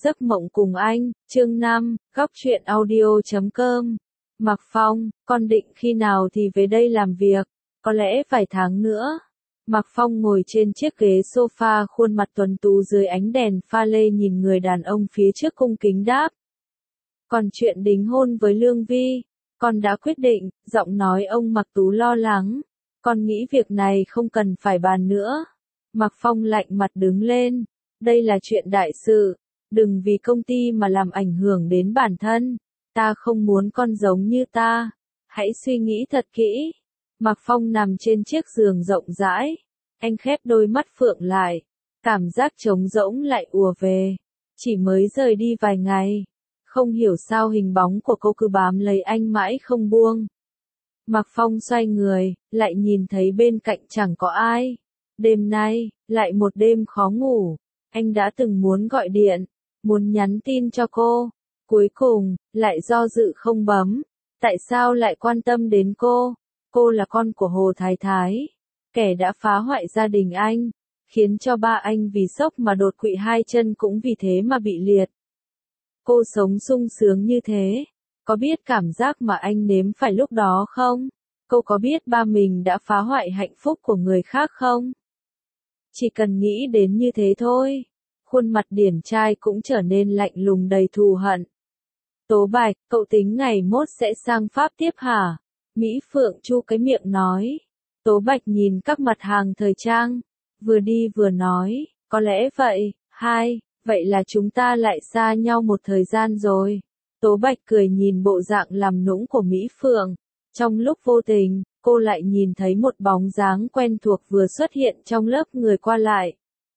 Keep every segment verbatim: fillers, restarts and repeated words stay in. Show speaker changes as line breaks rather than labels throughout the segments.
giấc mộng cùng anh, chương năm, góc truyện audio chấm com. Mạc Phong, con định khi nào thì về đây làm việc, có lẽ vài tháng nữa. Mạc Phong ngồi trên chiếc ghế sofa, khuôn mặt tuấn tú dưới ánh đèn pha lê nhìn người đàn ông phía trước cung kính đáp. Còn chuyện đính hôn với Lương Vi, con đã quyết định, giọng nói ông Mạc Tú lo lắng. Con nghĩ việc này không cần phải bàn nữa. Mạc Phong lạnh mặt đứng lên. Đây là chuyện đại sự. Đừng vì công ty mà làm ảnh hưởng đến bản thân. Ta không muốn con giống như ta. Hãy suy nghĩ thật kỹ. Mạc Phong nằm trên chiếc giường rộng rãi. Anh khép đôi mắt phượng lại. Cảm giác trống rỗng lại ùa về. Chỉ mới rời đi vài ngày. Không hiểu sao hình bóng của cô cứ bám lấy anh mãi không buông. Mạc Phong xoay người, lại nhìn thấy bên cạnh chẳng có ai. Đêm nay, lại một đêm khó ngủ. Anh đã từng muốn gọi điện, muốn nhắn tin cho cô. Cuối cùng, lại do dự không bấm. Tại sao lại quan tâm đến cô? Cô là con của Hồ Thái Thái. Kẻ đã phá hoại gia đình anh. Khiến cho ba anh vì sốc mà đột quỵ hai chân cũng vì thế mà bị liệt. Cô sống sung sướng như thế. Có biết cảm giác mà anh nếm phải lúc đó không? Cô có biết ba mình đã phá hoại hạnh phúc của người khác không? Chỉ cần nghĩ đến như thế thôi. Khuôn mặt điển trai cũng trở nên lạnh lùng đầy thù hận. Tố Bạch, cậu tính ngày mốt sẽ sang Pháp tiếp hả? Mỹ Phượng chu cái miệng nói. Tố Bạch nhìn các mặt hàng thời trang. Vừa đi vừa nói, có lẽ vậy, hai, vậy là chúng ta lại xa nhau một thời gian rồi. Tố Bạch cười nhìn bộ dạng làm nũng của Mỹ Phượng. Trong lúc vô tình, cô lại nhìn thấy một bóng dáng quen thuộc vừa xuất hiện trong lớp người qua lại.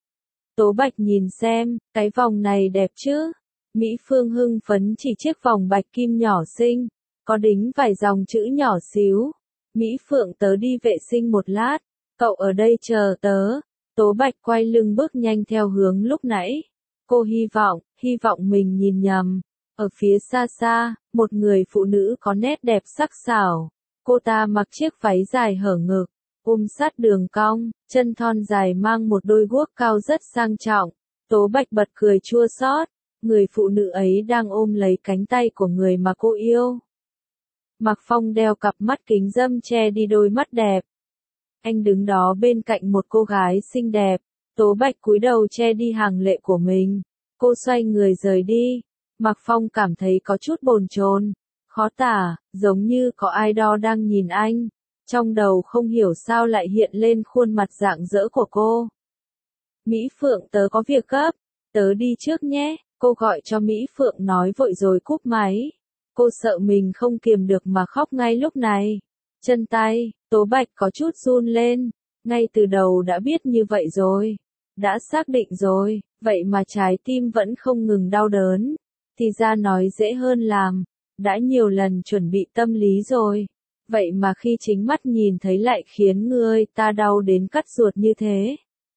Tố Bạch nhìn xem, cái vòng này đẹp chứ? Mỹ Phương hưng phấn chỉ chiếc vòng bạch kim nhỏ xinh, có đính vài dòng chữ nhỏ xíu. Mỹ Phượng tớ đi vệ sinh một lát, cậu ở đây chờ tớ. Tố Bạch quay lưng bước nhanh theo hướng lúc nãy. Cô hy vọng, hy vọng mình nhìn nhầm. Ở phía xa xa, một người phụ nữ có nét đẹp sắc sảo. Cô ta mặc chiếc váy dài hở ngực, ôm sát đường cong, chân thon dài mang một đôi guốc cao rất sang trọng. Tố Bạch bật cười chua xót. Người phụ nữ ấy đang ôm lấy cánh tay của người mà cô yêu. Mạc Phong đeo cặp mắt kính râm che đi đôi mắt đẹp. Anh đứng đó bên cạnh một cô gái xinh đẹp. Tố Bạch cúi đầu che đi hàng lệ của mình. Cô xoay người rời đi. Mạc Phong cảm thấy có chút bồn chồn, khó tả, giống như có ai đó đang nhìn anh. Trong đầu không hiểu sao lại hiện lên khuôn mặt rạng rỡ của cô. Mỹ Phượng tớ có việc gấp, tớ đi trước nhé, cô gọi cho Mỹ Phượng nói vội rồi cúp máy. Cô sợ mình không kiềm được mà khóc ngay lúc này. Chân tay, Tố Bạch có chút run lên, ngay từ đầu đã biết như vậy rồi. Đã xác định rồi, vậy mà trái tim vẫn không ngừng đau đớn. Thì ra nói dễ hơn làm, đã nhiều lần chuẩn bị tâm lý rồi. Vậy mà khi chính mắt nhìn thấy lại khiến người ta đau đến cắt ruột như thế.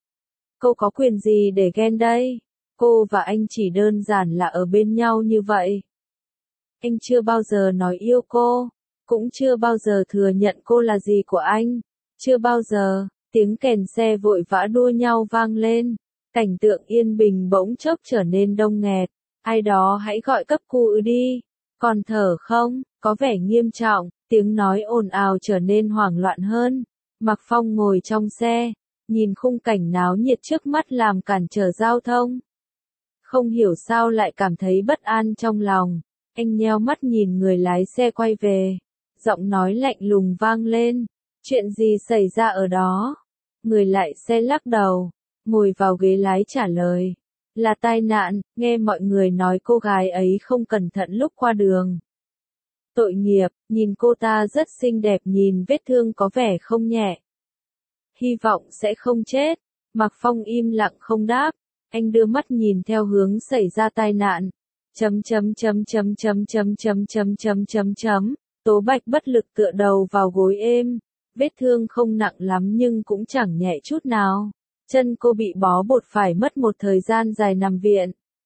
Cô có quyền gì để ghen đây? Cô và anh chỉ đơn giản là ở bên nhau như vậy. Anh chưa bao giờ nói yêu cô, cũng chưa bao giờ thừa nhận cô là gì của anh. Chưa bao giờ, tiếng kèn xe vội vã đua nhau vang lên. Cảnh tượng yên bình bỗng chốc trở nên đông nghẹt. Ai đó hãy gọi cấp cứu đi. Còn thở không? Có vẻ nghiêm trọng. Tiếng nói ồn ào trở nên hoảng loạn hơn. Mạc Phong ngồi trong xe, nhìn khung cảnh náo nhiệt trước mắt làm cản trở giao thông. Không hiểu sao lại cảm thấy bất an trong lòng. Anh nheo mắt nhìn người lái xe quay về. Giọng nói lạnh lùng vang lên. Chuyện gì xảy ra ở đó? Người lại xe lắc đầu, ngồi vào ghế lái trả lời. Là tai nạn, nghe mọi người nói cô gái ấy không cẩn thận lúc qua đường. Tội nghiệp, nhìn cô ta rất xinh đẹp, nhìn vết thương có vẻ không nhẹ. Hy vọng sẽ không chết. Mạc Phong im lặng không đáp. Anh đưa mắt nhìn theo hướng xảy ra tai nạn. Chấm chấm chấm chấm chấm chấm chấm chấm chấm chấm chấm. Tố Bạch bất lực tựa đầu vào gối êm. Vết thương không nặng lắm nhưng cũng chẳng nhẹ chút nào. Chân cô bị bó bột phải mất một thời gian dài nằm viện.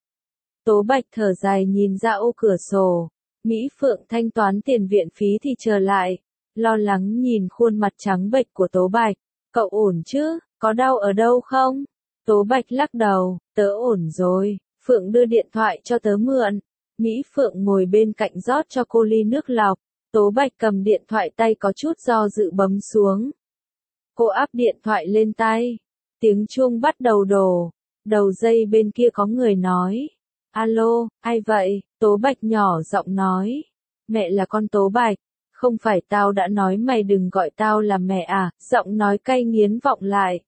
Tố Bạch thở dài nhìn ra ô cửa sổ. Mỹ Phượng thanh toán tiền viện phí thì trở lại. Lo lắng nhìn khuôn mặt trắng bệch của Tố Bạch. Cậu ổn chứ? Có đau ở đâu không? Tố Bạch lắc đầu. Tớ ổn rồi. Phượng đưa điện thoại cho tớ mượn. Mỹ Phượng ngồi bên cạnh rót cho cô ly nước lọc. Tố Bạch cầm điện thoại tay có chút do dự bấm xuống. Cô áp điện thoại lên tay. Tiếng chuông bắt đầu đổ. Đầu dây bên kia có người nói. Alo, ai vậy? Tố Bạch nhỏ giọng nói. Mẹ là con Tố Bạch. Không phải tao đã nói mày đừng gọi tao là mẹ à? Giọng nói cay nghiến vọng lại.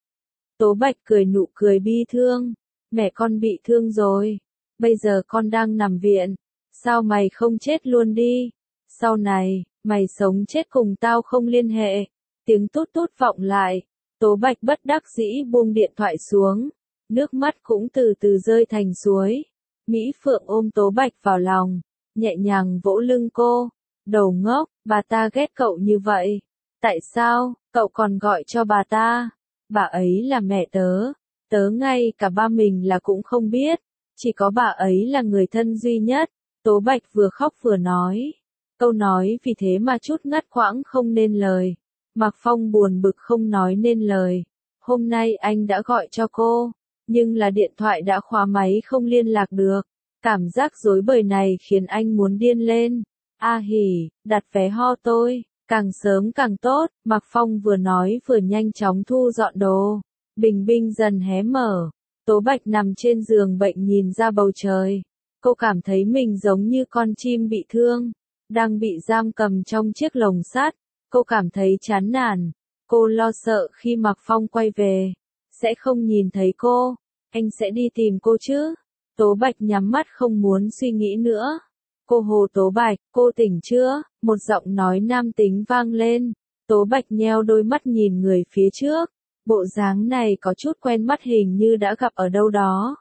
Tố Bạch cười nụ cười bi thương. Mẹ con bị thương rồi. Bây giờ con đang nằm viện. Sao mày không chết luôn đi? Sau này, mày sống chết cùng tao không liên hệ. Tiếng tút tút vọng lại. Tố Bạch bất đắc dĩ buông điện thoại xuống. Nước mắt cũng từ từ rơi thành suối. Mỹ Phượng ôm Tố Bạch vào lòng. Nhẹ nhàng vỗ lưng cô. Đầu ngốc, bà ta ghét cậu như vậy. Tại sao, cậu còn gọi cho bà ta? Bà ấy là mẹ tớ. Tớ ngay cả ba mình là cũng không biết. Chỉ có bà ấy là người thân duy nhất. Tố Bạch vừa khóc vừa nói. Câu nói vì thế mà chút ngắt quãng không nên lời. Mạc Phong buồn bực không nói nên lời. Hôm nay anh đã gọi cho cô. Nhưng là điện thoại đã khóa máy không liên lạc được. Cảm giác rối bời này khiến anh muốn điên lên. A hỉ, đặt vé ho tôi. Càng sớm càng tốt. Mạc Phong vừa nói vừa nhanh chóng thu dọn đồ. Bình minh dần hé mở. Tố Bạch nằm trên giường bệnh nhìn ra bầu trời. Cô cảm thấy mình giống như con chim bị thương. Đang bị giam cầm trong chiếc lồng sắt. Cô cảm thấy chán nản. Cô lo sợ khi Mạc Phong quay về. Sẽ không nhìn thấy cô. Anh sẽ đi tìm cô chứ? Tố Bạch nhắm mắt không muốn suy nghĩ nữa. Cô hồ Tố Bạch, cô tỉnh chưa? Một giọng nói nam tính vang lên. Tố Bạch nheo đôi mắt nhìn người phía trước. Bộ dáng này có chút quen mắt hình như đã gặp ở đâu đó.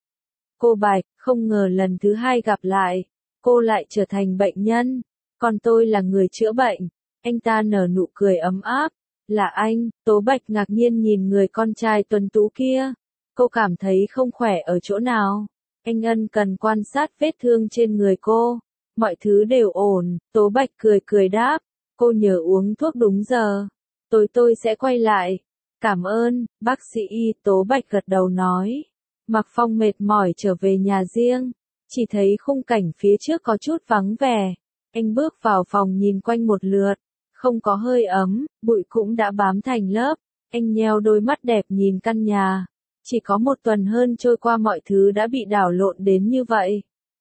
Cô Bạch, không ngờ lần thứ hai gặp lại. Cô lại trở thành bệnh nhân. Còn tôi là người chữa bệnh. Anh ta nở nụ cười ấm áp. Là anh, Tố Bạch ngạc nhiên nhìn người con trai tuấn tú kia. Cô cảm thấy không khỏe ở chỗ nào. Anh ân cần quan sát vết thương trên người cô. Mọi thứ đều ổn, Tố Bạch cười cười đáp. Cô nhớ uống thuốc đúng giờ. Tối tôi sẽ quay lại. Cảm ơn, bác sĩ y, Tố Bạch gật đầu nói. Mạc Phong mệt mỏi trở về nhà riêng. Chỉ thấy khung cảnh phía trước có chút vắng vẻ. Anh bước vào phòng nhìn quanh một lượt. Không có hơi ấm, bụi cũng đã bám thành lớp. Anh nheo đôi mắt đẹp nhìn căn nhà. Chỉ có một tuần hơn trôi qua mọi thứ đã bị đảo lộn đến như vậy.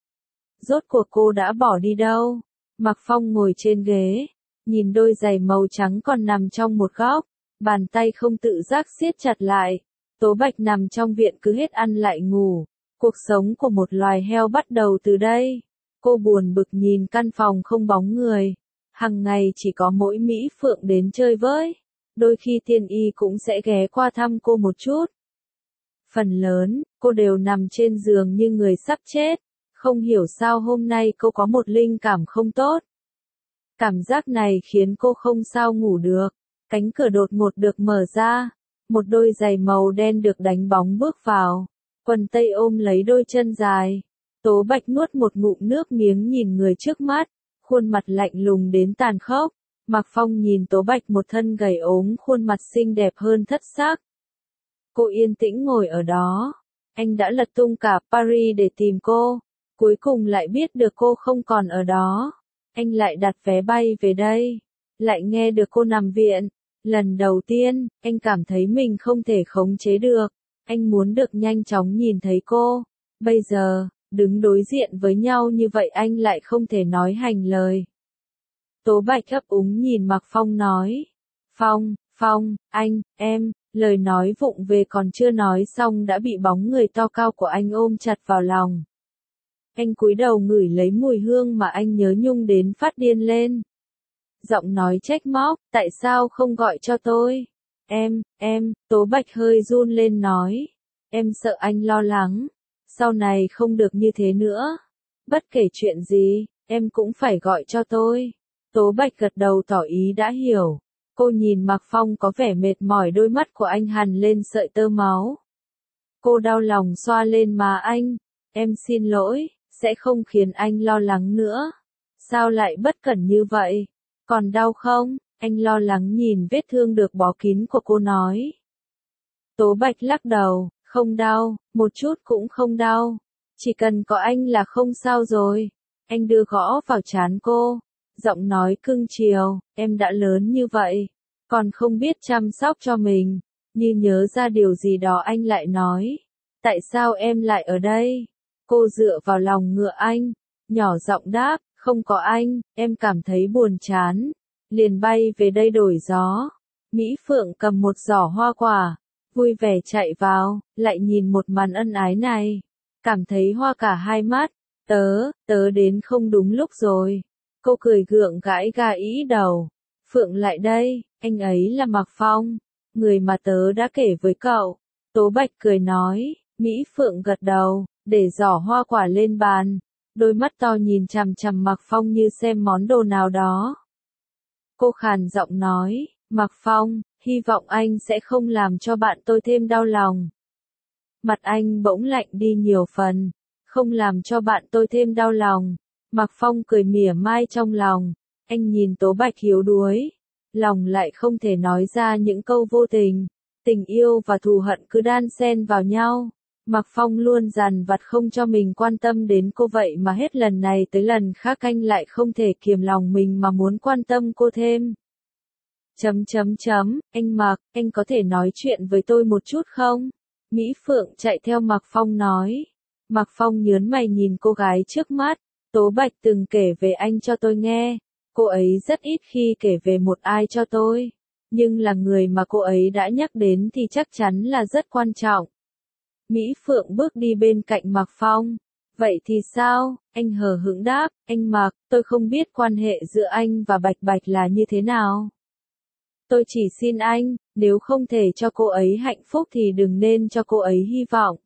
Rốt cuộc cô đã bỏ đi đâu? Mạc Phong ngồi trên ghế. Nhìn đôi giày màu trắng còn nằm trong một góc. Bàn tay không tự giác siết chặt lại. Tố Bạch nằm trong viện cứ hết ăn lại ngủ. Cuộc sống của một loài heo bắt đầu từ đây. Cô buồn bực nhìn căn phòng không bóng người. Hằng ngày chỉ có mỗi Mỹ Phượng đến chơi với. Đôi khi Tiên Y cũng sẽ ghé qua thăm cô một chút. Phần lớn, cô đều nằm trên giường như người sắp chết. Không hiểu sao hôm nay cô có một linh cảm không tốt. Cảm giác này khiến cô không sao ngủ được. Cánh cửa đột ngột được mở ra. Một đôi giày màu đen được đánh bóng bước vào. Quần tây ôm lấy đôi chân dài. Tố Bạch nuốt một ngụm nước miếng nhìn người trước mắt. Khuôn mặt lạnh lùng đến tàn khốc. Mạc Phong nhìn Tố Bạch một thân gầy ốm, khuôn mặt xinh đẹp hơn thất xác. Cô yên tĩnh ngồi ở đó. Anh đã lật tung cả Paris để tìm cô. Cuối cùng lại biết được cô không còn ở đó. Anh lại đặt vé bay về đây. Lại nghe được cô nằm viện. Lần đầu tiên, anh cảm thấy mình không thể khống chế được. Anh muốn được nhanh chóng nhìn thấy cô. Bây giờ, đứng đối diện với nhau như vậy anh lại không thể nói hành lời. Tố Bạch ấp úng nhìn Mạc Phong nói. Phong, Phong, anh, em, lời nói vụng về còn chưa nói xong đã bị bóng người to cao của anh ôm chặt vào lòng. Anh cúi đầu ngửi lấy mùi hương mà anh nhớ nhung đến phát điên lên. Giọng nói trách móc, tại sao không gọi cho tôi? Em, em, Tố Bạch hơi run lên nói. Em sợ anh lo lắng. Sau này không được như thế nữa. Bất kể chuyện gì, em cũng phải gọi cho tôi. Tố Bạch gật đầu tỏ ý đã hiểu. Cô nhìn Mạc Phong có vẻ mệt mỏi, đôi mắt của anh hằn lên sợi tơ máu. Cô đau lòng xoa lên má anh. Em xin lỗi, sẽ không khiến anh lo lắng nữa. Sao lại bất cẩn như vậy? Còn đau không? Anh lo lắng nhìn vết thương được bó kín của cô nói. Tố Bạch lắc đầu, không đau, một chút cũng không đau. Chỉ cần có anh là không sao rồi. Anh đưa gõ vào trán cô. Giọng nói cưng chiều, em đã lớn như vậy. Còn không biết chăm sóc cho mình. Như nhớ ra điều gì đó anh lại nói. Tại sao em lại ở đây? Cô dựa vào lòng ngựa anh. Nhỏ giọng đáp, không có anh, em cảm thấy buồn chán. Liền bay về đây đổi gió. Mỹ Phượng cầm một giỏ hoa quả. Vui vẻ chạy vào, lại nhìn một màn ân ái này. Cảm thấy hoa cả hai mắt. Tớ, tớ đến không đúng lúc rồi. Cô cười gượng gãi gà ý đầu. Phượng lại đây, anh ấy là Mạc Phong. Người mà tớ đã kể với cậu. Tố Bạch cười nói. Mỹ Phượng gật đầu, để giỏ hoa quả lên bàn. Đôi mắt to nhìn chằm chằm Mạc Phong như xem món đồ nào đó. Cô khàn giọng nói, Mạc Phong, hy vọng anh sẽ không làm cho bạn tôi thêm đau lòng. Mặt anh bỗng lạnh đi nhiều phần, không làm cho bạn tôi thêm đau lòng. Mạc Phong cười mỉa mai trong lòng, anh nhìn Tố Bạch yếu đuối, lòng lại không thể nói ra những câu vô tình. Tình yêu và thù hận cứ đan xen vào nhau. Mạc Phong luôn dằn vặt không cho mình quan tâm đến cô vậy mà hết lần này tới lần khác anh lại không thể kiềm lòng mình mà muốn quan tâm cô thêm. Chấm chấm chấm, anh Mạc, anh có thể nói chuyện với tôi một chút không? Mỹ Phượng chạy theo Mạc Phong nói. Mạc Phong nhớn mày nhìn cô gái trước mắt. Tố Bạch từng kể về anh cho tôi nghe. Cô ấy rất ít khi kể về một ai cho tôi. Nhưng là người mà cô ấy đã nhắc đến thì chắc chắn là rất quan trọng. Mỹ Phượng bước đi bên cạnh Mạc Phong. Vậy thì sao? Anh hờ hững đáp, anh Mạc, tôi không biết quan hệ giữa anh và Bạch Bạch là như thế nào. Tôi chỉ xin anh, nếu không thể cho cô ấy hạnh phúc thì đừng nên cho cô ấy hy vọng.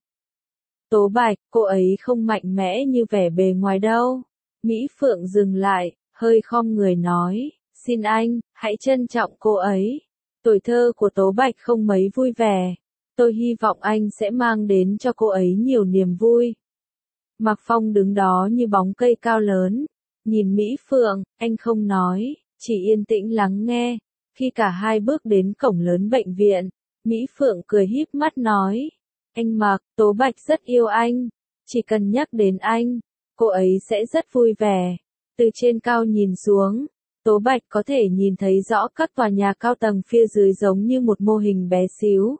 Tố Bạch, cô ấy không mạnh mẽ như vẻ bề ngoài đâu. Mỹ Phượng dừng lại, hơi khom người nói, xin anh, hãy trân trọng cô ấy. Tuổi thơ của Tố Bạch không mấy vui vẻ. Tôi hy vọng anh sẽ mang đến cho cô ấy nhiều niềm vui. Mạc Phong đứng đó như bóng cây cao lớn. Nhìn Mỹ Phượng, anh không nói, chỉ yên tĩnh lắng nghe. Khi cả hai bước đến cổng lớn bệnh viện, Mỹ Phượng cười híp mắt nói. Anh Mạc, Tố Bạch rất yêu anh. Chỉ cần nhắc đến anh, cô ấy sẽ rất vui vẻ. Từ trên cao nhìn xuống, Tố Bạch có thể nhìn thấy rõ các tòa nhà cao tầng phía dưới giống như một mô hình bé xíu.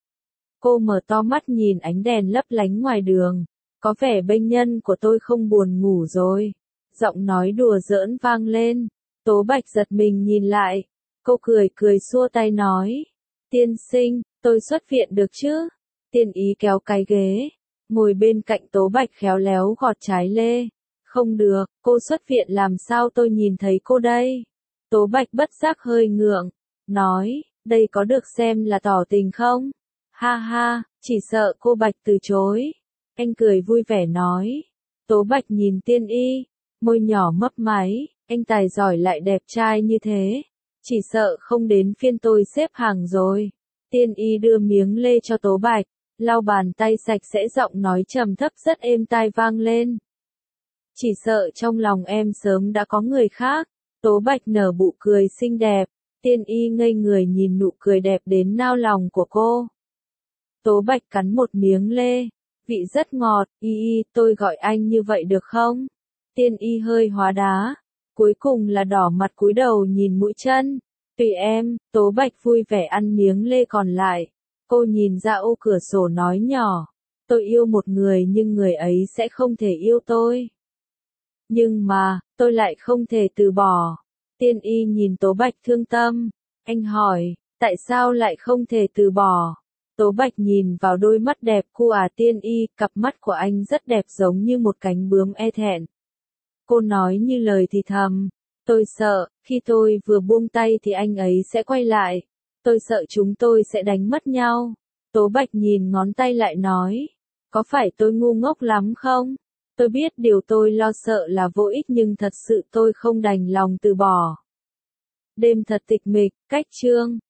Cô mở to mắt nhìn ánh đèn lấp lánh ngoài đường. Có vẻ bệnh nhân của tôi không buồn ngủ rồi. Giọng nói đùa giỡn vang lên. Tố Bạch giật mình nhìn lại. Cô cười cười xua tay nói. Tiên sinh, tôi xuất viện được chứ? Tiên ý kéo cái ghế. Ngồi bên cạnh Tố Bạch khéo léo gọt trái lê. Không được, cô xuất viện làm sao tôi nhìn thấy cô đây? Tố Bạch bất giác hơi ngượng. Nói, đây có được xem là tỏ tình không? Ha ha, chỉ sợ cô Bạch từ chối. Anh cười vui vẻ nói. Tố Bạch nhìn Tiên y, môi nhỏ mấp máy, anh tài giỏi lại đẹp trai như thế. Chỉ sợ không đến phiên tôi xếp hàng rồi. Tiên y đưa miếng lê cho Tố Bạch, lau bàn tay sạch sẽ giọng nói trầm thấp rất êm tai vang lên. Chỉ sợ trong lòng em sớm đã có người khác. Tố Bạch nở nụ cười xinh đẹp. Tiên y ngây người nhìn nụ cười đẹp đến nao lòng của cô. Tố Bạch cắn một miếng lê. Vị rất ngọt, y y, tôi gọi anh như vậy được không? Tiên y hơi hóa đá. Cuối cùng là đỏ mặt cúi đầu nhìn mũi chân. Tùy em, Tố Bạch vui vẻ ăn miếng lê còn lại. Cô nhìn ra ô cửa sổ nói nhỏ. Tôi yêu một người nhưng người ấy sẽ không thể yêu tôi. Nhưng mà, tôi lại không thể từ bỏ. Tiên y nhìn Tố Bạch thương tâm. Anh hỏi, tại sao lại không thể từ bỏ? Tố Bạch nhìn vào đôi mắt đẹp của à Tiên y, cặp mắt của anh rất đẹp giống như một cánh bướm e thẹn. Cô nói như lời thì thầm. Tôi sợ, khi tôi vừa buông tay thì anh ấy sẽ quay lại. Tôi sợ chúng tôi sẽ đánh mất nhau. Tố Bạch nhìn ngón tay lại nói. Có phải tôi ngu ngốc lắm không? Tôi biết điều tôi lo sợ là vô ích nhưng thật sự tôi không đành lòng từ bỏ. Đêm thật tịch mịch, cách chương.